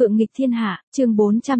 Phượng nghịch thiên hạ, chương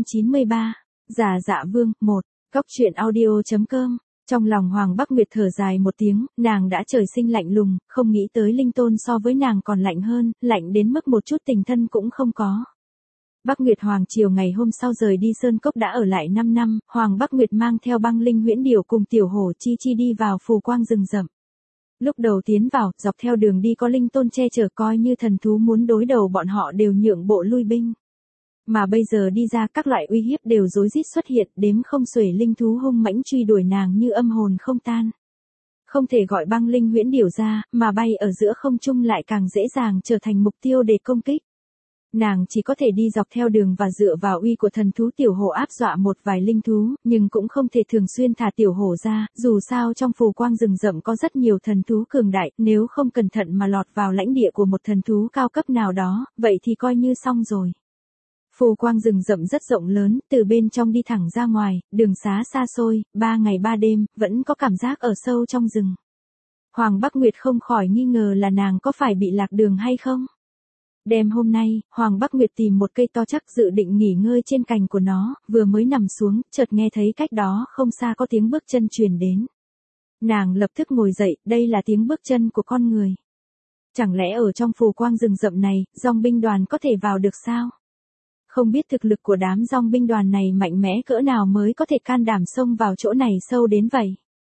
493. Giả dạ vương, 1. Góc truyện audio.com. Trong lòng Hoàng Bắc Nguyệt thở dài một tiếng, nàng đã trời sinh lạnh lùng, không nghĩ tới Linh Tôn so với nàng còn lạnh hơn, lạnh đến mức một chút tình thân cũng không có. Bắc Nguyệt Hoàng triều ngày hôm sau rời đi Sơn Cốc đã ở lại 5 năm, Hoàng Bắc Nguyệt mang theo Băng Linh Huyễn Điểu cùng Tiểu Hổ Chi Chi đi vào phù quang rừng rậm. Lúc đầu tiến vào, dọc theo đường đi có Linh Tôn che chở, coi như thần thú muốn đối đầu bọn họ đều nhượng bộ lui binh. Mà bây giờ đi ra, các loại uy hiếp đều rối rít xuất hiện, đếm không xuể linh thú hung mãnh truy đuổi nàng như âm hồn không tan. Không thể gọi Băng Linh Huyễn Điểu ra, mà bay ở giữa không trung lại càng dễ dàng trở thành mục tiêu để công kích. Nàng chỉ có thể đi dọc theo đường và dựa vào uy của thần thú Tiểu Hổ áp dọa một vài linh thú, nhưng cũng không thể thường xuyên thả Tiểu Hổ ra, dù sao trong phù quang rừng rậm có rất nhiều thần thú cường đại, nếu không cẩn thận mà lọt vào lãnh địa của một thần thú cao cấp nào đó, vậy thì coi như xong rồi. Phù quang rừng rậm rất rộng lớn, từ bên trong đi thẳng ra ngoài, đường xá xa xôi, 3 ngày 3 đêm, vẫn có cảm giác ở sâu trong rừng. Hoàng Bắc Nguyệt không khỏi nghi ngờ là nàng có phải bị lạc đường hay không. Đêm hôm nay, Hoàng Bắc Nguyệt tìm một cây to chắc dự định nghỉ ngơi trên cành của nó, vừa mới nằm xuống, chợt nghe thấy cách đó không xa có tiếng bước chân truyền đến. Nàng lập tức ngồi dậy, đây là tiếng bước chân của con người. Chẳng lẽ ở trong phù quang rừng rậm này, dòng binh đoàn có thể vào được sao? Không biết thực lực của đám dòng binh đoàn này mạnh mẽ cỡ nào mới có thể can đảm xông vào chỗ này sâu đến vậy.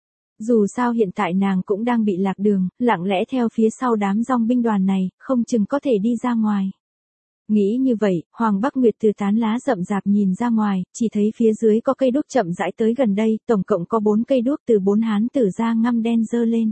Dù sao hiện tại nàng cũng đang bị lạc đường, lặng lẽ theo phía sau đám dòng binh đoàn này, không chừng có thể đi ra ngoài. Nghĩ như vậy, Hoàng Bắc Nguyệt từ tán lá rậm rạp nhìn ra ngoài, chỉ thấy phía dưới có cây đuốc chậm rãi tới gần đây, tổng cộng có 4 cây đuốc từ 4 hán tử da ngăm đen dơ lên.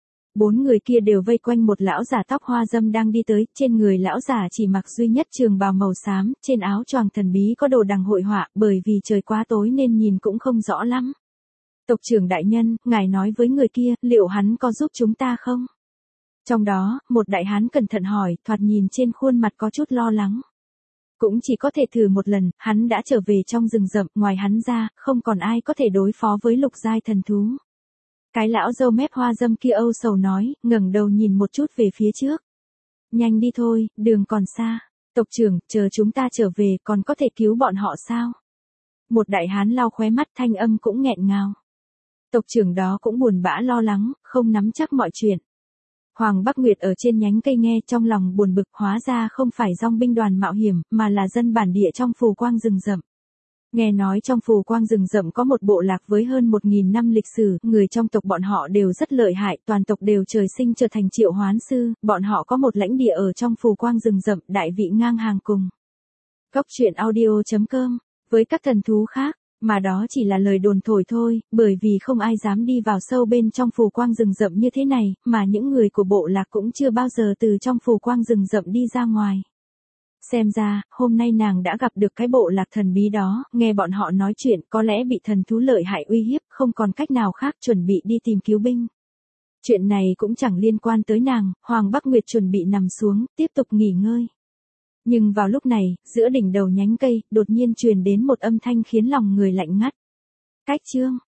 4 người kia đều vây quanh một lão giả tóc hoa dâm đang đi tới, trên người lão giả chỉ mặc duy nhất trường bào màu xám, trên áo choàng thần bí có đồ đằng hội họa, bởi vì trời quá tối nên nhìn cũng không rõ lắm. Tộc trưởng đại nhân, ngài nói với người kia, liệu hắn có giúp chúng ta không? Trong đó, một đại hán cẩn thận hỏi, thoạt nhìn trên khuôn mặt có chút lo lắng. Cũng chỉ có thể thử một lần, hắn đã trở về trong rừng rậm, ngoài hắn ra, không còn ai có thể đối phó với lục giai thần thú. Cái lão râu mép hoa dâm kia âu sầu nói, ngẩng đầu nhìn một chút về phía trước. Nhanh đi thôi, đường còn xa. Tộc trưởng, chờ chúng ta trở về, còn có thể cứu bọn họ sao? Một đại hán lau khóe mắt, thanh âm cũng nghẹn ngào. Tộc trưởng đó cũng buồn bã lo lắng, không nắm chắc mọi chuyện. Hoàng Bắc Nguyệt ở trên nhánh cây nghe, trong lòng buồn bực, hóa ra không phải dòng binh đoàn mạo hiểm, mà là dân bản địa trong phù quang rừng rậm. Nghe nói trong phù quang rừng rậm có một bộ lạc với hơn 1000 năm lịch sử, người trong tộc bọn họ đều rất lợi hại, toàn tộc đều trời sinh trở thành triệu hoán sư, bọn họ có một lãnh địa ở trong phù quang rừng rậm, đại vị ngang hàng cùng. Góc truyện audio.com. Với các thần thú khác, mà đó chỉ là lời đồn thổi thôi, bởi vì không ai dám đi vào sâu bên trong phù quang rừng rậm như thế này, mà những người của bộ lạc cũng chưa bao giờ từ trong phù quang rừng rậm đi ra ngoài. Xem ra, hôm nay nàng đã gặp được cái bộ lạc thần bí đó, nghe bọn họ nói chuyện, có lẽ bị thần thú lợi hại uy hiếp, không còn cách nào khác, chuẩn bị đi tìm cứu binh. Chuyện này cũng chẳng liên quan tới nàng, Hoàng Bắc Nguyệt chuẩn bị nằm xuống, tiếp tục nghỉ ngơi. Nhưng vào lúc này, giữa đỉnh đầu nhánh cây, đột nhiên truyền đến một âm thanh khiến lòng người lạnh ngắt. Cách chương.